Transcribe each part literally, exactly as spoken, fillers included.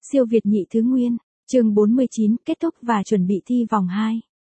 Siêu Việt nhị thứ nguyên, chương bốn mươi chín, kết thúc và chuẩn bị thi vòng hai.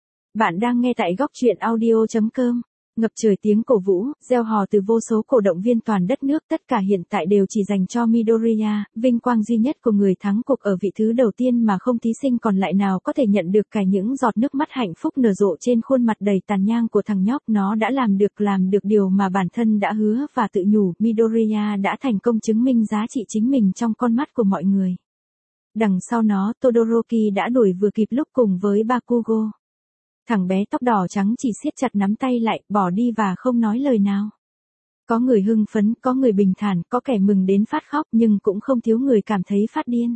Bạn đang nghe tại góc truyện audio chấm com. Ngập trời tiếng cổ vũ, reo hò từ vô số cổ động viên toàn đất nước, tất cả hiện tại đều chỉ dành cho Midoriya, vinh quang duy nhất của người thắng cuộc ở vị thứ đầu tiên mà không thí sinh còn lại nào có thể nhận được cả những giọt nước mắt hạnh phúc nở rộ trên khuôn mặt đầy tàn nhang của thằng nhóc. Nó đã làm được làm được điều mà bản thân đã hứa và tự nhủ. Midoriya đã thành công chứng minh giá trị chính mình trong con mắt của mọi người. Đằng sau nó, Todoroki đã đuổi vừa kịp lúc cùng với Bakugo. Thằng bé tóc đỏ trắng chỉ siết chặt nắm tay lại, bỏ đi và không nói lời nào. Có người hưng phấn, có người bình thản, có kẻ mừng đến phát khóc, nhưng cũng không thiếu người cảm thấy phát điên.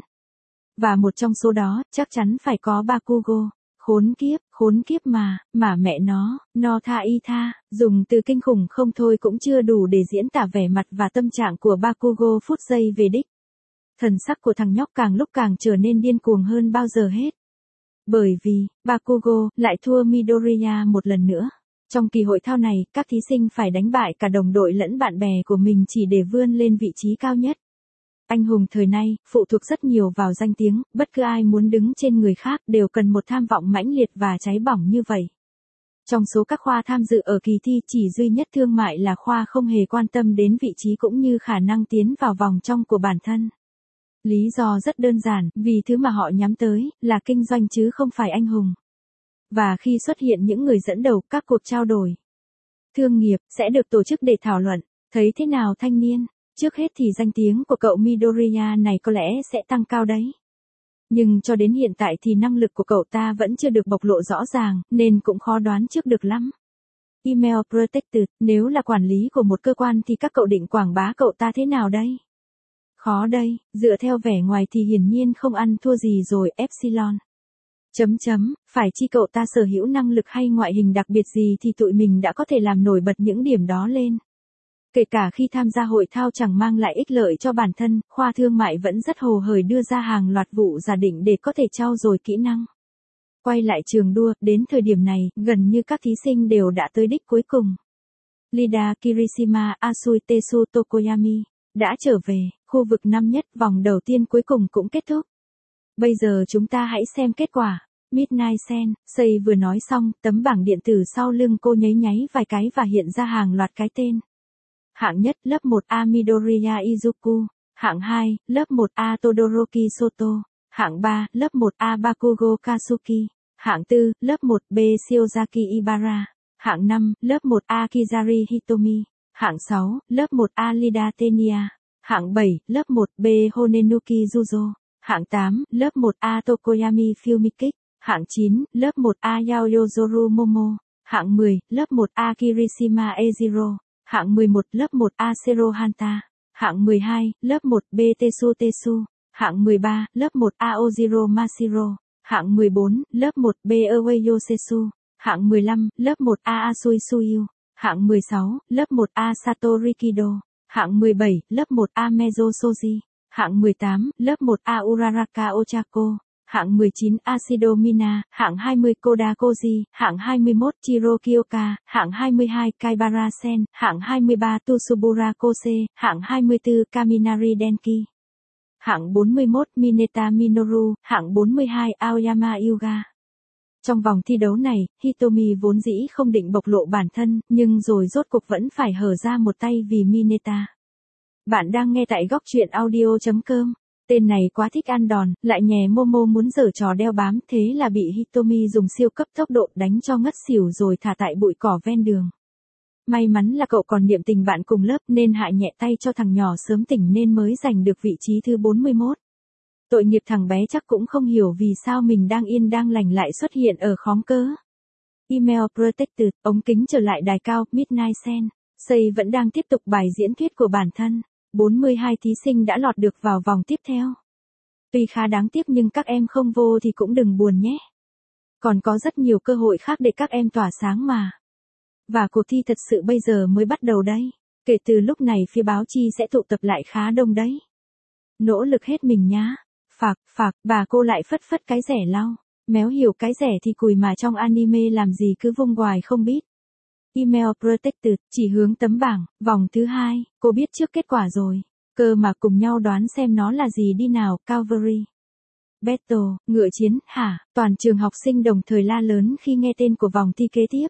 Và một trong số đó, chắc chắn phải có Bakugo. Khốn kiếp, khốn kiếp mà, mà mẹ nó, no tha y tha, dùng từ kinh khủng không thôi cũng chưa đủ để diễn tả vẻ mặt và tâm trạng của Bakugo phút giây về đích. Thần sắc của thằng nhóc càng lúc càng trở nên điên cuồng hơn bao giờ hết. Bởi vì, Bakugo lại thua Midoriya một lần nữa. Trong kỳ hội thao này, các thí sinh phải đánh bại cả đồng đội lẫn bạn bè của mình chỉ để vươn lên vị trí cao nhất. Anh hùng thời nay, phụ thuộc rất nhiều vào danh tiếng, bất cứ ai muốn đứng trên người khác đều cần một tham vọng mãnh liệt và cháy bỏng như vậy. Trong số các khoa tham dự ở kỳ thi, chỉ duy nhất thương mại là khoa không hề quan tâm đến vị trí cũng như khả năng tiến vào vòng trong của bản thân. Lý do rất đơn giản, vì thứ mà họ nhắm tới là kinh doanh chứ không phải anh hùng. Và khi xuất hiện những người dẫn đầu, các cuộc trao đổi thương nghiệp sẽ được tổ chức để thảo luận. Thấy thế nào thanh niên? Trước hết thì danh tiếng của cậu Midoriya này có lẽ sẽ tăng cao đấy. Nhưng cho đến hiện tại thì năng lực của cậu ta vẫn chưa được bộc lộ rõ ràng, nên cũng khó đoán trước được lắm. Email Protected, nếu là quản lý của một cơ quan thì các cậu định quảng bá cậu ta thế nào đây? Khó đây, dựa theo vẻ ngoài thì hiển nhiên không ăn thua gì rồi. Epsilon. Chấm chấm, phải chi cậu ta sở hữu năng lực hay ngoại hình đặc biệt gì thì tụi mình đã có thể làm nổi bật những điểm đó lên. Kể cả khi tham gia hội thao chẳng mang lại ích lợi cho bản thân, khoa thương mại vẫn rất hồ hởi đưa ra hàng loạt vụ giả định để có thể trau dồi kỹ năng. Quay lại trường đua, đến thời điểm này, gần như các thí sinh đều đã tới đích cuối cùng. Lida Kirishima Asui Tetsu Tokoyami đã trở về, khu vực năm nhất, vòng đầu tiên cuối cùng cũng kết thúc. Bây giờ chúng ta hãy xem kết quả. Midnight Sen, Sei vừa nói xong, tấm bảng điện tử sau lưng cô nháy nháy vài cái và hiện ra hàng loạt cái tên. Hạng nhất, lớp một A Midoriya Izuku. Hạng hai, lớp một A Todoroki Soto. Hạng ba, lớp một A Bakugo Katsuki. Hạng tư, lớp một B Shiozaki Ibara. Hạng năm, lớp một A Kizari Hitomi. Hạng sáu, lớp một A Lida Tenya. Hạng bảy, lớp một B Honenuki Juzo. Hạng tám, lớp một A Tokoyami Fumikik. Hạng chín, lớp một A Yaoyozoru Momo. Hạng mười, lớp một A Kirishima Ejiro. Hạng mười một, lớp một A Sero Hanta. Hạng mười hai, lớp một B Tetsu Tetsu. Hạng mười ba, lớp một A Ojiro Mashiro. Hạng mười bốn, lớp một B Away Yosetsu. Hạng mười lăm, lớp một A Asui Suyu. Hạng mười sáu, lớp một A Satori Kido. Hạng mười bảy, lớp một A Mezo Soji. Hạng mười tám, lớp một A Uraraka Ochako. Hạng mười chín Ashido Mina. Hạng hai mươi Koda Koji. Hạng hai mươi mốt Chiro Kyoka. Hạng hai mươi hai Kaibara Sen. Hạng hai mươi ba Tsubura Kose. Hạng hai mươi tư Kaminari Denki. Hạng bốn mươi mốt Mineta Minoru. Hạng bốn mươi hai Aoyama Yuga. Trong vòng thi đấu này, Hitomi vốn dĩ không định bộc lộ bản thân, nhưng rồi rốt cuộc vẫn phải hở ra một tay vì Mineta. Bạn đang nghe tại góc truyện audio chấm com. Tên này quá thích ăn đòn, lại nhè Momo muốn giở trò đeo bám, thế là bị Hitomi dùng siêu cấp tốc độ đánh cho ngất xỉu rồi thả tại bụi cỏ ven đường. May mắn là cậu còn niệm tình bạn cùng lớp nên hại nhẹ tay cho thằng nhỏ sớm tỉnh nên mới giành được vị trí thứ bốn mươi mốt. Tội nghiệp thằng bé chắc cũng không hiểu vì sao mình đang yên đang lành lại xuất hiện ở khóm cớ. Email Protected, ống kính trở lại đài cao. Midnight Sen, Sei vẫn đang tiếp tục bài diễn thuyết của bản thân. bốn mươi hai thí sinh đã lọt được vào vòng tiếp theo. Tuy khá đáng tiếc nhưng các em không vô thì cũng đừng buồn nhé. Còn có rất nhiều cơ hội khác để các em tỏa sáng mà. Và cuộc thi thật sự bây giờ mới bắt đầu đấy. Kể từ lúc này phía báo chí sẽ tụ tập lại khá đông đấy. Nỗ lực hết mình nhá. Phạc, phạc, bà cô lại phất phất cái rẻ lau. Méo hiểu cái rẻ thì cùi mà trong anime làm gì cứ vung hoài không biết. Email Protected, chỉ hướng tấm bảng, vòng thứ hai, cô biết trước kết quả rồi. Cơ mà cùng nhau đoán xem nó là gì đi nào. Calvary. Battle, ngựa chiến, hả? Toàn trường học sinh đồng thời la lớn khi nghe tên của vòng thi kế tiếp.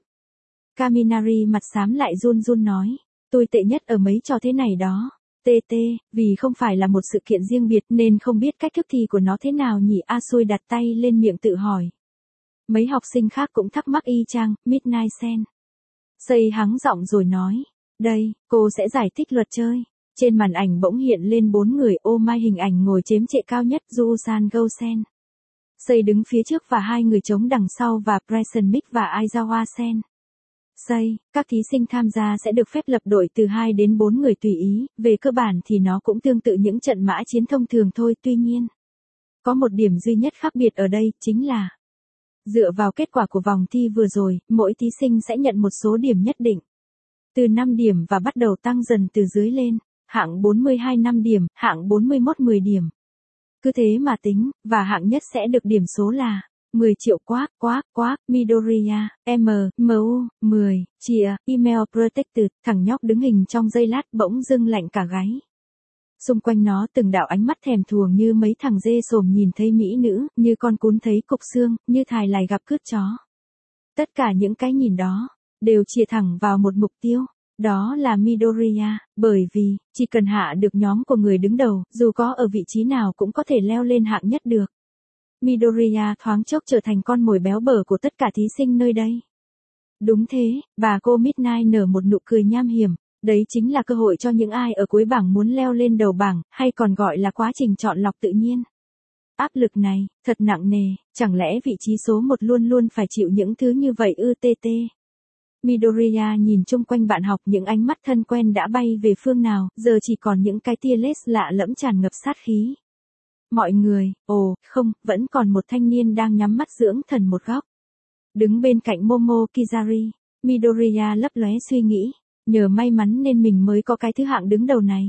Kaminari mặt xám lại run run nói. Tôi tệ nhất ở mấy trò thế này đó. tê tê, vì không phải là một sự kiện riêng biệt nên không biết cách thức thi của nó thế nào nhỉ. Asui đặt tay lên miệng tự hỏi. Mấy học sinh khác cũng thắc mắc y chang, Midnight Sen. Sei hắng giọng rồi nói. Đây, cô sẽ giải thích luật chơi. Trên màn ảnh bỗng hiện lên bốn người ô mai hình ảnh ngồi chếm trệ cao nhất Juusan Gosen. Sei đứng phía trước và hai người trống đằng sau và Preston Mick và Aizawa Sen. Sei, các thí sinh tham gia sẽ được phép lập đội từ hai đến bốn người tùy ý, về cơ bản thì nó cũng tương tự những trận mã chiến thông thường thôi, tuy nhiên. Có một điểm duy nhất khác biệt ở đây, chính là dựa vào kết quả của vòng thi vừa rồi, mỗi thí sinh sẽ nhận một số điểm nhất định. Từ năm điểm và bắt đầu tăng dần từ dưới lên, hạng bốn mươi hai năm điểm, hạng bốn mươi mốt mười điểm. Cứ thế mà tính, và hạng nhất sẽ được điểm số là mười triệu quá, quá, quá, Midoriya, M, MU, mười, chia, Email Protected, thằng nhóc đứng hình trong giây lát bỗng dưng lạnh cả gáy. Xung quanh nó từng đạo ánh mắt thèm thuồng như mấy thằng dê sồm nhìn thấy mỹ nữ, như con cún thấy cục xương, như thài lài gặp cướp chó. Tất cả những cái nhìn đó, đều chĩa thẳng vào một mục tiêu. Đó là Midoriya, bởi vì, chỉ cần hạ được nhóm của người đứng đầu, dù có ở vị trí nào cũng có thể leo lên hạng nhất được. Midoriya thoáng chốc trở thành con mồi béo bở của tất cả thí sinh nơi đây. Đúng thế, bà cô Midnight nở một nụ cười nham hiểm, đấy chính là cơ hội cho những ai ở cuối bảng muốn leo lên đầu bảng, hay còn gọi là quá trình chọn lọc tự nhiên. Áp lực này, thật nặng nề, chẳng lẽ vị trí số một luôn luôn phải chịu những thứ như vậy ư tê tê. Midoriya nhìn chung quanh bạn học, những ánh mắt thân quen đã bay về phương nào, giờ chỉ còn những cái tia lết lạ lẫm tràn ngập sát khí. Mọi người, ồ, không, vẫn còn một thanh niên đang nhắm mắt dưỡng thần một góc. Đứng bên cạnh Momo Kizari, Midoriya lấp lóe suy nghĩ, nhờ may mắn nên mình mới có cái thứ hạng đứng đầu này.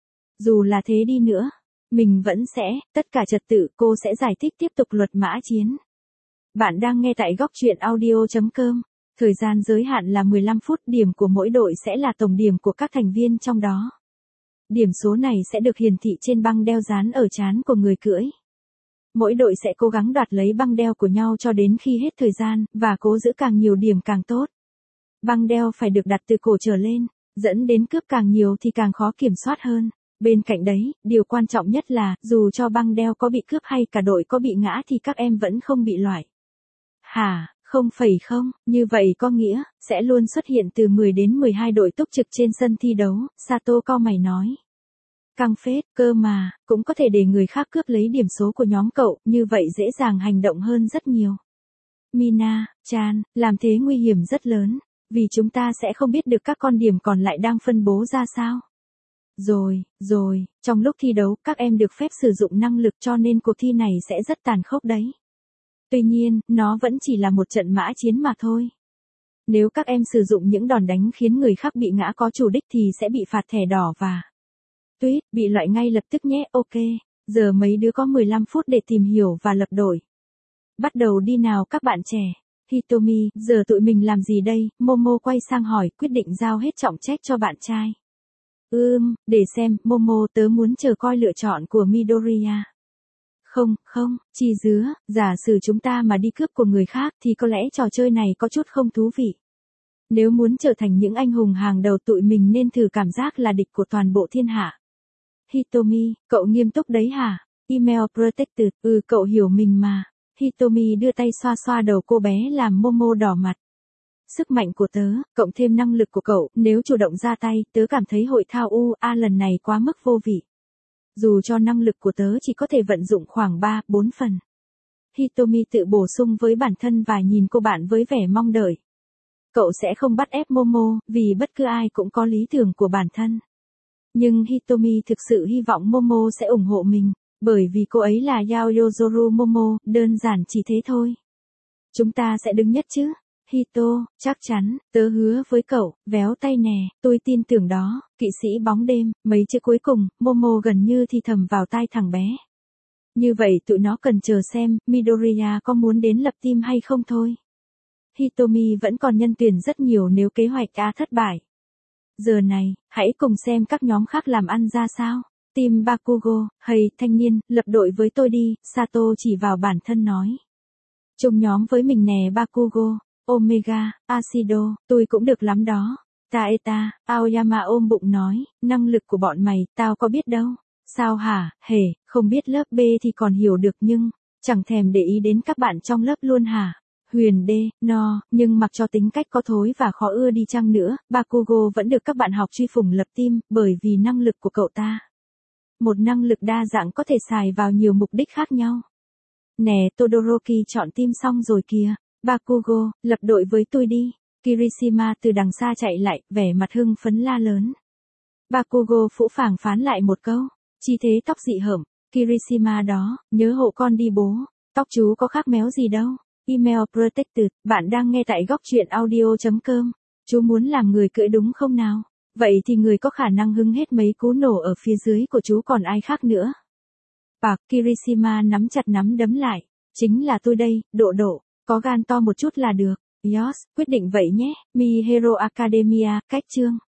Dù là thế đi nữa, mình vẫn sẽ, tất cả trật tự, cô sẽ giải thích tiếp tục luật mã chiến. Bạn đang nghe tại góc truyện audio chấm com. Thời gian giới hạn là mười lăm phút, điểm của mỗi đội sẽ là tổng điểm của các thành viên trong đó. Điểm số này sẽ được hiển thị trên băng đeo dán ở trán của người cưỡi. Mỗi đội sẽ cố gắng đoạt lấy băng đeo của nhau cho đến khi hết thời gian, và cố giữ càng nhiều điểm càng tốt. Băng đeo phải được đặt từ cổ trở lên, dẫn đến cướp càng nhiều thì càng khó kiểm soát hơn. Bên cạnh đấy, điều quan trọng nhất là, dù cho băng đeo có bị cướp hay cả đội có bị ngã thì các em vẫn không bị loại. Hả? Không phải không, như vậy có nghĩa, sẽ luôn xuất hiện từ mười đến mười hai đội túc trực trên sân thi đấu, Sato cau mày nói. Căng phết, cơ mà, cũng có thể để người khác cướp lấy điểm số của nhóm cậu, như vậy dễ dàng hành động hơn rất nhiều. Mina, Chan, làm thế nguy hiểm rất lớn, vì chúng ta sẽ không biết được các con điểm còn lại đang phân bố ra sao. Rồi, rồi, trong lúc thi đấu, các em được phép sử dụng năng lực cho nên cuộc thi này sẽ rất tàn khốc đấy. Tuy nhiên, nó vẫn chỉ là một trận mã chiến mà thôi. Nếu các em sử dụng những đòn đánh khiến người khác bị ngã có chủ đích thì sẽ bị phạt thẻ đỏ và tuyết, bị loại ngay lập tức nhé. Ok, giờ mấy đứa có mười lăm phút để tìm hiểu và lập đội. Bắt đầu đi nào các bạn trẻ. Hitomi, giờ tụi mình làm gì đây? Momo quay sang hỏi, quyết định giao hết trọng trách cho bạn trai. Ừm, để xem, Momo, tớ muốn chờ coi lựa chọn của Midoriya. Không, không, chi dứa, giả sử chúng ta mà đi cướp của người khác thì có lẽ trò chơi này có chút không thú vị. Nếu muốn trở thành những anh hùng hàng đầu tụi mình nên thử cảm giác là địch của toàn bộ thiên hạ. Hitomi, cậu nghiêm túc đấy hả? Email Protected, ừ cậu hiểu mình mà. Hitomi đưa tay xoa xoa đầu cô bé làm Momo đỏ mặt. Sức mạnh của tớ, cộng thêm năng lực của cậu, nếu chủ động ra tay, tớ cảm thấy hội thao u a lần này quá mức vô vị. Dù cho năng lực của tớ chỉ có thể vận dụng khoảng ba, bốn phần. Hitomi tự bổ sung với bản thân và nhìn cô bạn với vẻ mong đợi. Cậu sẽ không bắt ép Momo, vì bất cứ ai cũng có lý tưởng của bản thân. Nhưng Hitomi thực sự hy vọng Momo sẽ ủng hộ mình, bởi vì cô ấy là Yaoyozoru Momo, đơn giản chỉ thế thôi. Chúng ta sẽ đứng nhất chứ? Hito, chắc chắn, tớ hứa với cậu, véo tay nè, tôi tin tưởng đó, kỵ sĩ bóng đêm, mấy chữ cuối cùng, Momo gần như thì thầm vào tai thằng bé. Như vậy tụi nó cần chờ xem, Midoriya có muốn đến lập team hay không thôi. Hitomi vẫn còn nhân tuyển rất nhiều nếu kế hoạch A thất bại. Giờ này, hãy cùng xem các nhóm khác làm ăn ra sao. Team Bakugo, hay, thanh niên, lập đội với tôi đi, Sato chỉ vào bản thân nói. Chung nhóm với mình nè Bakugo, Omega, Acido, tôi cũng được lắm đó. Taeta, Aoyama ôm bụng nói, năng lực của bọn mày, tao có biết đâu. Sao hả, hề, không biết lớp B thì còn hiểu được nhưng, chẳng thèm để ý đến các bạn trong lớp luôn hả? Huyền D, no, nhưng mặc cho tính cách có thối và khó ưa đi chăng nữa, Bakugo vẫn được các bạn học truy phủng lập team, bởi vì năng lực của cậu ta. Một năng lực đa dạng có thể xài vào nhiều mục đích khác nhau. Nè Todoroki chọn team xong rồi kìa, Bakugo, lập đội với tôi đi. Kirishima từ đằng xa chạy lại, vẻ mặt hưng phấn la lớn. Bakugo phũ phàng phán lại một câu, chi thế tóc dị hợm, Kirishima đó, nhớ hộ con đi bố, tóc chú có khác méo gì đâu. Email protected, bạn đang nghe tại góc truyện audio chấm com. Chú muốn làm người cưỡi đúng không nào? Vậy thì người có khả năng hứng hết mấy cú nổ ở phía dưới của chú còn ai khác nữa? Bạc Kirishima nắm chặt nắm đấm lại. Chính là tôi đây, Độ Độ, có gan to một chút là được. Yos, quyết định vậy nhé. Mi Hero Academia, cách chương.